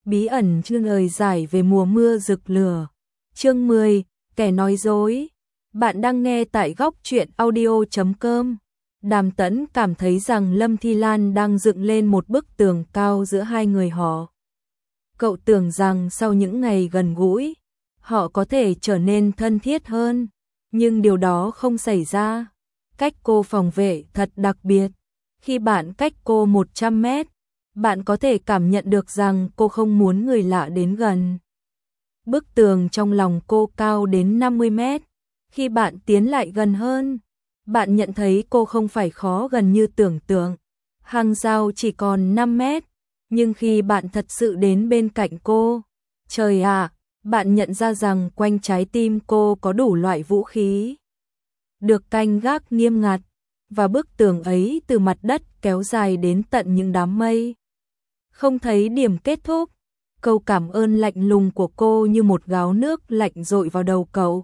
Bí ẩn chương lời giải về mùa mưa rực lửa. Chương 10, kẻ nói dối. Bạn đang nghe tại góc truyện audio.com. Đàm Tẫn cảm thấy rằng Lâm Thi Lan đang dựng lên một bức tường cao giữa hai người họ. Cậu tưởng rằng sau những ngày gần gũi, họ có thể trở nên thân thiết hơn, nhưng điều đó không xảy ra. Cách cô phòng vệ thật đặc biệt. Khi bạn cách cô 100 mét, bạn có thể cảm nhận được rằng cô không muốn người lạ đến gần. Bức tường trong lòng cô cao đến 50 mét. Khi bạn tiến lại gần hơn, bạn nhận thấy cô không phải khó gần như tưởng tượng. Hàng rào chỉ còn 5 mét, nhưng khi bạn thật sự đến bên cạnh cô, trời ạ, bạn nhận ra rằng quanh trái tim cô có đủ loại vũ khí được canh gác nghiêm ngặt, và bức tường ấy từ mặt đất kéo dài đến tận những đám mây. Không thấy điểm kết thúc, câu cảm ơn lạnh lùng của cô như một gáo nước lạnh dội vào đầu cậu.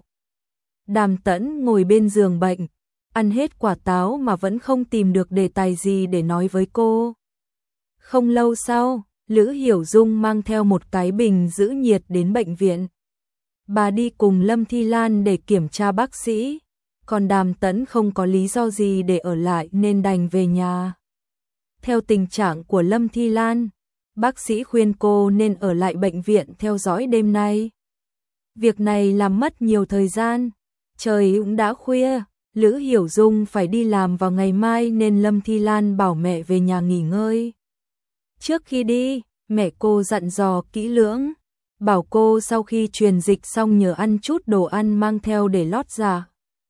Đàm Tẫn ngồi bên giường bệnh, ăn hết quả táo mà vẫn không tìm được đề tài gì để nói với cô. Không lâu sau, Lữ Hiểu Dung mang theo một cái bình giữ nhiệt đến bệnh viện. Bà đi cùng Lâm Thi Lan để kiểm tra bác sĩ, còn Đàm Tẫn không có lý do gì để ở lại nên đành về nhà. Theo tình trạng của Lâm Thi Lan, bác sĩ khuyên cô nên ở lại bệnh viện theo dõi đêm nay. Việc này làm mất nhiều thời gian, trời cũng đã khuya, Lữ Hiểu Dung phải đi làm vào ngày mai nên Lâm Thi Lan bảo mẹ về nhà nghỉ ngơi. Trước khi đi, mẹ cô dặn dò kỹ lưỡng, bảo cô sau khi truyền dịch xong nhờ ăn chút đồ ăn mang theo để lót dạ.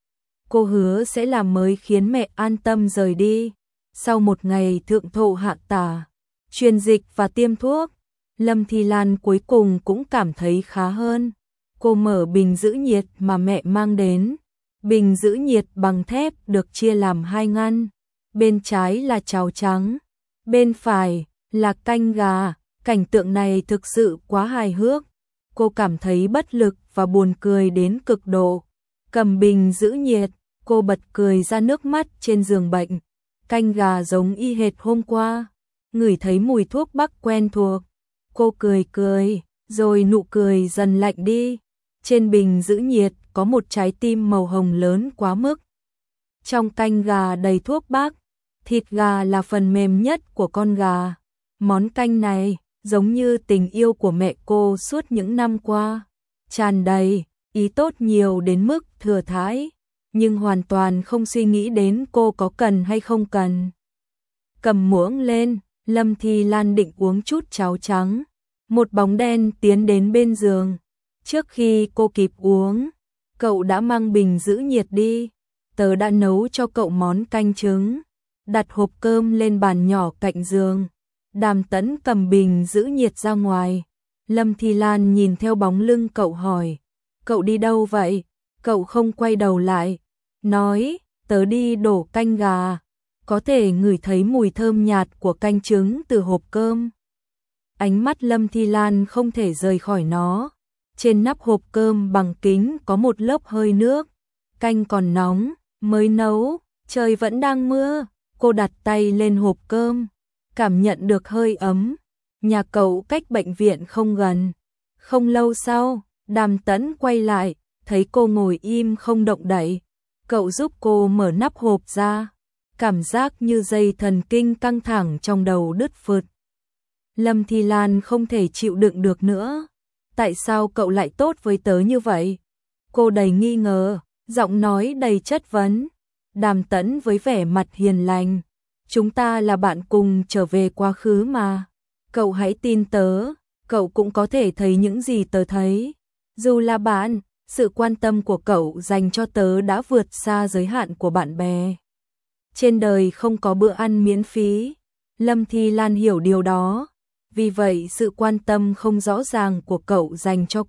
Cô hứa sẽ làm mới khiến mẹ an tâm rời đi. Sau một ngày thượng thổ hạ tả, truyền dịch và tiêm thuốc, Lâm Thi Lan cuối cùng cũng cảm thấy khá hơn. Cô mở bình giữ nhiệt mà mẹ mang đến. Bình giữ nhiệt bằng thép được chia làm hai ngăn. Bên trái là cháo trắng, bên phải là canh gà. Cảnh tượng này thực sự quá hài hước. Cô cảm thấy bất lực và buồn cười đến cực độ. Cầm bình giữ nhiệt, cô bật cười ra nước mắt trên giường bệnh. Canh gà giống y hệt hôm qua. Ngửi thấy mùi thuốc bắc quen thuộc. Cô cười cười, rồi nụ cười dần lạnh đi. Trên bình giữ nhiệt có một trái tim màu hồng lớn quá mức. Trong canh gà đầy thuốc bắc, thịt gà là phần mềm nhất của con gà. Món canh này giống như tình yêu của mẹ cô suốt những năm qua. Tràn đầy, ý tốt nhiều đến mức thừa thãi, nhưng hoàn toàn không suy nghĩ đến cô có cần hay không cần. Cầm muỗng lên, Lâm Thi Lan định uống chút cháo trắng. Một bóng đen tiến đến bên giường. Trước khi cô kịp uống, cậu đã mang bình giữ nhiệt đi. Tớ đã nấu cho cậu món canh trứng. Đặt hộp cơm lên bàn nhỏ cạnh giường. Đàm Tẫn cầm bình giữ nhiệt ra ngoài. Lâm Thi Lan nhìn theo bóng lưng cậu hỏi, cậu đi đâu vậy? Cậu không quay đầu lại, nói, tớ đi đổ canh gà. Có thể ngửi thấy mùi thơm nhạt của canh trứng từ hộp cơm. Ánh mắt Lâm Thi Lan không thể rời khỏi nó. Trên nắp hộp cơm bằng kính có một lớp hơi nước. Canh còn nóng, mới nấu, trời vẫn đang mưa. Cô đặt tay lên hộp cơm, cảm nhận được hơi ấm. Nhà cậu cách bệnh viện không gần. Không lâu sau, Đàm Tẫn quay lại, thấy cô ngồi im không động đậy. Cậu giúp cô mở nắp hộp ra. Cảm giác như dây thần kinh căng thẳng trong đầu đứt phượt. Lâm Thi Lan không thể chịu đựng được nữa. Tại sao cậu lại tốt với tớ như vậy? Cô đầy nghi ngờ, giọng nói đầy chất vấn. Đàm Tẫn với vẻ mặt hiền lành. Chúng ta là bạn cùng trở về quá khứ mà. Cậu hãy tin tớ, cậu cũng có thể thấy những gì tớ thấy. Dù là bạn, sự quan tâm của cậu dành cho tớ đã vượt xa giới hạn của bạn bè. Trên đời không có bữa ăn miễn phí. Lâm Thi Lan hiểu điều đó. Vì vậy sự quan tâm không rõ ràng của cậu dành cho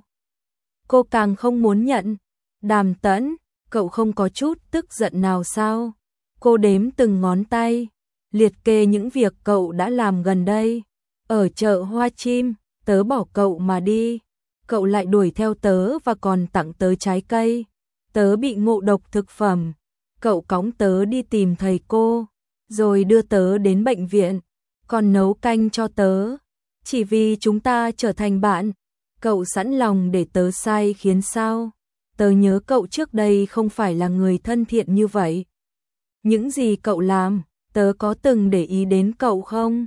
cô càng không muốn nhận. Đàm Tẫn, cậu không có chút tức giận nào sao? Cô đếm từng ngón tay, liệt kê những việc cậu đã làm gần đây. Ở chợ Hoa Chim, tớ bỏ cậu mà đi. Cậu lại đuổi theo tớ và còn tặng tớ trái cây. Tớ bị ngộ độc thực phẩm. Cậu cõng tớ đi tìm thầy cô, rồi đưa tớ đến bệnh viện. Còn nấu canh cho tớ. Chỉ vì chúng ta trở thành bạn, cậu sẵn lòng để tớ sai khiến sao? Tớ nhớ cậu trước đây không phải là người thân thiện như vậy. Những gì cậu làm, tớ có từng để ý đến cậu không?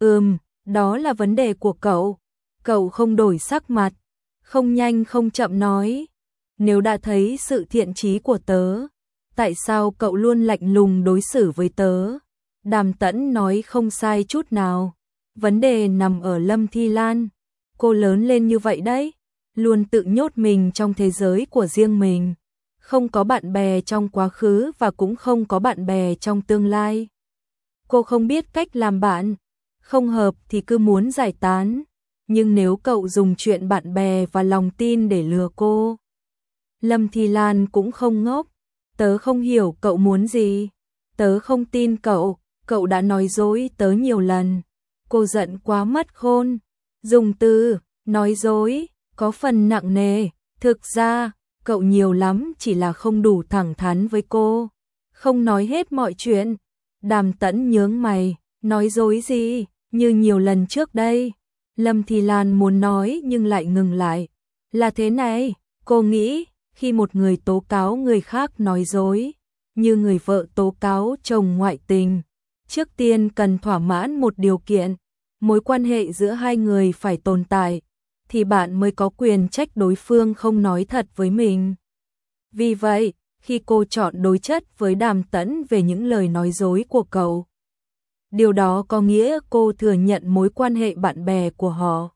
Đó là vấn đề của cậu. Cậu không đổi sắc mặt, không nhanh không chậm nói. Nếu đã thấy sự thiện chí của tớ, tại sao cậu luôn lạnh lùng đối xử với tớ? Đàm Tẫn nói không sai chút nào. Vấn đề nằm ở Lâm Thi Lan. Cô lớn lên như vậy đấy, luôn tự nhốt mình trong thế giới của riêng mình. Không có bạn bè trong quá khứ và cũng không có bạn bè trong tương lai. Cô không biết cách làm bạn, không hợp thì cứ muốn giải tán. Nhưng nếu cậu dùng chuyện bạn bè và lòng tin để lừa cô. Lâm Thi Lan cũng không ngốc. Tớ không hiểu cậu muốn gì. Tớ không tin cậu, cậu đã nói dối tớ nhiều lần. Cô giận quá mất khôn. Dùng từ, nói dối, có phần nặng nề. Thực ra, cậu nhiều lắm chỉ là không đủ thẳng thắn với cô. Không nói hết mọi chuyện. Đàm Tẫn nhướng mày, nói dối gì, như nhiều lần trước đây. Lâm Thi Lan muốn nói nhưng lại ngừng lại. Là thế này, cô nghĩ, khi một người tố cáo người khác nói dối, như người vợ tố cáo chồng ngoại tình, trước tiên cần thỏa mãn một điều kiện, mối quan hệ giữa hai người phải tồn tại, thì bạn mới có quyền trách đối phương không nói thật với mình. Vì vậy, khi cô chọn đối chất với Đàm Tẫn về những lời nói dối của cậu, điều đó có nghĩa cô thừa nhận mối quan hệ bạn bè của họ.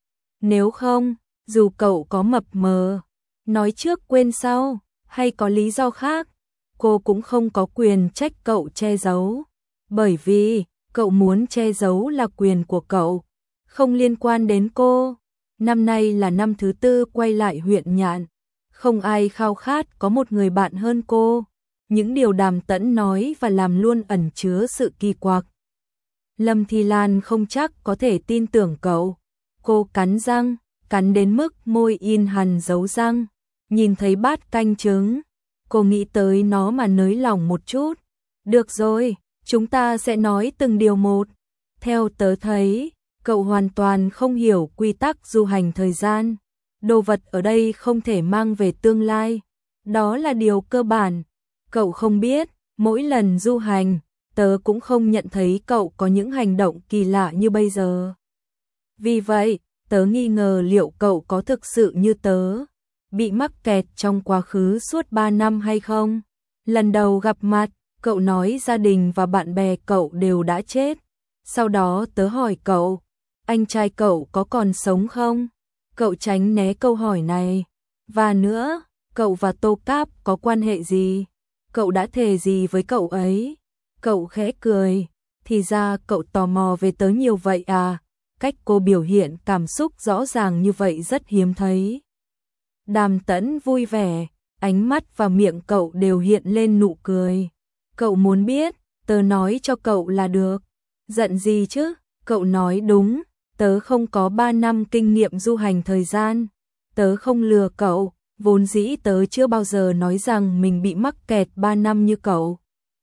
Nếu không, dù cậu có mập mờ, nói trước quên sau, hay có lý do khác, cô cũng không có quyền trách cậu che giấu. Bởi vì, cậu muốn che giấu là quyền của cậu, không liên quan đến cô. Năm nay là năm thứ 4 quay lại huyện Nhạn. Không ai khao khát có một người bạn hơn cô. Những điều Đàm Tẫn nói và làm luôn ẩn chứa sự kỳ quặc. Lâm Thi Lan không chắc có thể tin tưởng cậu. Cô cắn răng, cắn đến mức môi in hằn dấu răng. Nhìn thấy bát canh trứng, cô nghĩ tới nó mà nới lỏng một chút. Được rồi, chúng ta sẽ nói từng điều một. Theo tớ thấy, cậu hoàn toàn không hiểu quy tắc du hành thời gian. Đồ vật ở đây không thể mang về tương lai. Đó là điều cơ bản. Cậu không biết, mỗi lần du hành, tớ cũng không nhận thấy cậu có những hành động kỳ lạ như bây giờ. Vì vậy, tớ nghi ngờ liệu cậu có thực sự như tớ, bị mắc kẹt trong quá khứ suốt 3 năm hay không. Lần đầu gặp mặt, cậu nói gia đình và bạn bè cậu đều đã chết. Sau đó tớ hỏi cậu, anh trai cậu có còn sống không? Cậu tránh né câu hỏi này. Và nữa, cậu và Tô Cáp có quan hệ gì? Cậu đã thề gì với cậu ấy? Cậu khẽ cười. Thì ra cậu tò mò về tớ nhiều vậy à? Cách cô biểu hiện cảm xúc rõ ràng như vậy rất hiếm thấy. Đàm Tẫn vui vẻ, ánh mắt và miệng cậu đều hiện lên nụ cười. Cậu muốn biết, tớ nói cho cậu là được. Giận gì chứ? Cậu nói đúng, tớ không có 3 năm kinh nghiệm du hành thời gian. Tớ không lừa cậu, vốn dĩ tớ chưa bao giờ nói rằng mình bị mắc kẹt 3 năm như cậu.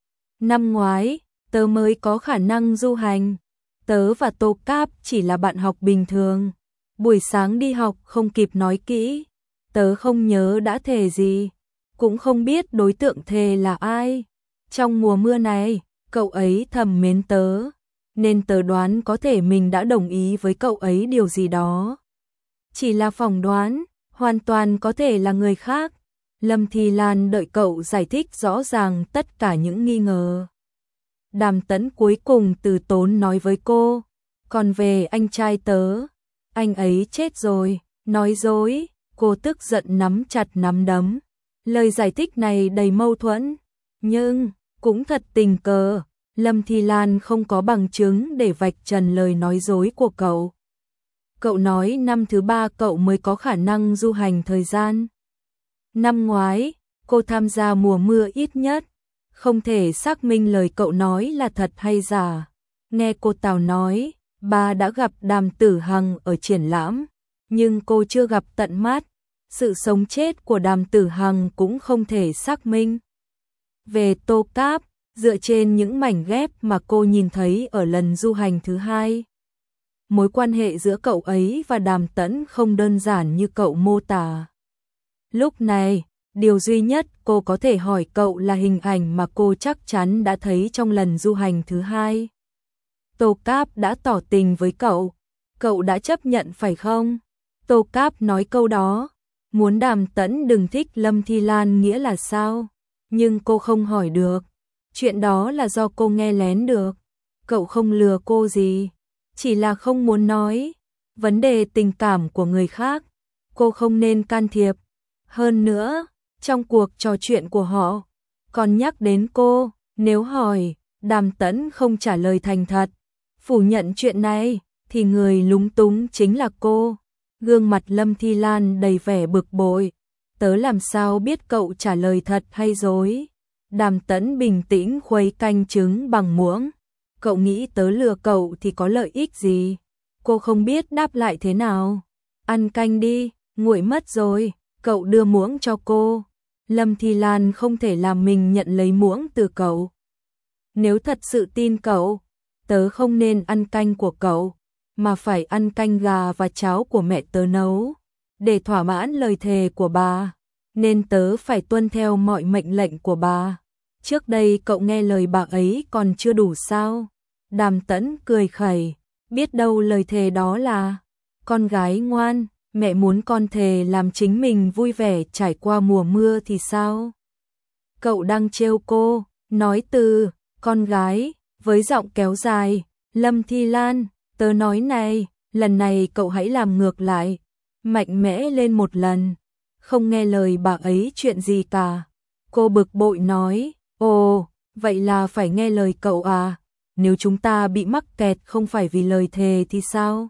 Năm ngoái, tớ mới có khả năng du hành. Tớ và Tô Cáp chỉ là bạn học bình thường. Buổi sáng đi học không kịp nói kỹ. Tớ không nhớ đã thề gì, cũng không biết đối tượng thề là ai. Trong mùa mưa này, cậu ấy thầm mến tớ, nên tớ đoán có thể mình đã đồng ý với cậu ấy điều gì đó. Chỉ là phỏng đoán, hoàn toàn có thể là người khác. Lâm Thi Lan đợi cậu giải thích rõ ràng tất cả những nghi ngờ. Đàm Tẫn cuối cùng từ tốn nói với cô, còn về anh trai tớ, anh ấy chết rồi, nói dối. Cô tức giận nắm chặt nắm đấm. Lời giải thích này đầy mâu thuẫn, nhưng cũng thật tình cờ, Lâm Thi Lan không có bằng chứng để vạch trần lời nói dối của cậu. Cậu nói năm thứ 3 cậu mới có khả năng du hành thời gian. Năm ngoái, cô tham gia mùa mưa ít nhất, không thể xác minh lời cậu nói là thật hay giả. Nghe cô Tào nói, bà đã gặp Đàm Tử Hằng ở triển lãm, nhưng cô chưa gặp tận mắt. Sự sống chết của Đàm Tử Hằng cũng không thể xác minh. Về Tô Cáp, dựa trên những mảnh ghép mà cô nhìn thấy ở lần du hành thứ 2, mối quan hệ giữa cậu ấy và Đàm Tẫn không đơn giản như cậu mô tả. Lúc này, điều duy nhất cô có thể hỏi cậu là hình ảnh mà cô chắc chắn đã thấy trong lần du hành thứ hai. Tô Cáp đã tỏ tình với cậu đã chấp nhận phải không? Tô Cáp nói câu đó, muốn Đàm Tẫn đừng thích Lâm Thi Lan nghĩa là sao? Nhưng cô không hỏi được, chuyện đó là do cô nghe lén được. Cậu không lừa cô gì, chỉ là không muốn nói. Vấn đề tình cảm của người khác, cô không nên can thiệp. Hơn nữa, trong cuộc trò chuyện của họ, còn nhắc đến cô, nếu hỏi, Đàm Tẫn không trả lời thành thật, phủ nhận chuyện này, thì người lúng túng chính là cô. Gương mặt Lâm Thi Lan đầy vẻ bực bội. Tớ làm sao biết cậu trả lời thật hay dối? Đàm Tẫn bình tĩnh khuấy canh trứng bằng muỗng. Cậu nghĩ tớ lừa cậu thì có lợi ích gì? Cô không biết đáp lại thế nào. Ăn canh đi, nguội mất rồi. Cậu đưa muỗng cho cô. Lâm Thi Lan không thể làm mình nhận lấy muỗng từ cậu. Nếu thật sự tin cậu, tớ không nên ăn canh của cậu, mà phải ăn canh gà và cháo của mẹ tớ nấu. Để thỏa mãn lời thề của bà, nên tớ phải tuân theo mọi mệnh lệnh của bà. Trước đây cậu nghe lời bà ấy còn chưa đủ sao? Đàm Tẫn cười khẩy, biết đâu lời thề đó là con gái ngoan, mẹ muốn con thề làm chính mình vui vẻ trải qua mùa mưa thì sao? Cậu đang trêu cô, nói từ con gái với giọng kéo dài. Lâm Thi Lan, tớ nói này, lần này cậu hãy làm ngược lại, mạnh mẽ lên một lần. Không nghe lời bà ấy chuyện gì cả. Cô bực bội nói, ồ, vậy là phải nghe lời cậu à? Nếu chúng ta bị mắc kẹt không phải vì lời thề thì sao?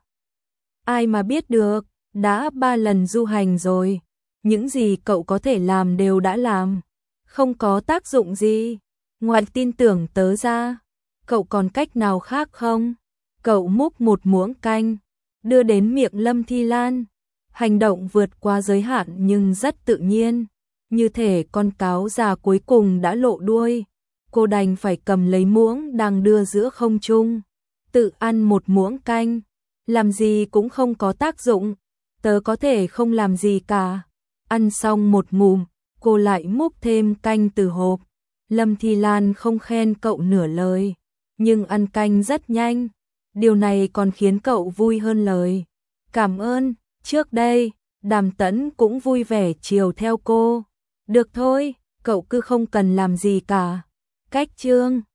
Ai mà biết được, đã 3 lần du hành rồi. Những gì cậu có thể làm đều đã làm. Không có tác dụng gì. Ngoài tin tưởng tớ ra, cậu còn cách nào khác không? Cậu múc một muỗng canh, đưa đến miệng Lâm Thi Lan. Hành động vượt qua giới hạn nhưng rất tự nhiên. Như thể con cáo già cuối cùng đã lộ đuôi. Cô đành phải cầm lấy muỗng đang đưa giữa không trung. Tự ăn một muỗng canh. Làm gì cũng không có tác dụng. Tớ có thể không làm gì cả. Ăn xong một ngụm, cô lại múc thêm canh từ hộp. Lâm Thi Lan không khen cậu nửa lời, nhưng ăn canh rất nhanh. Điều này còn khiến cậu vui hơn lời cảm ơn. Trước đây, Đàm Tẫn cũng vui vẻ chiều theo cô. Được thôi, cậu cứ không cần làm gì cả. Cách chương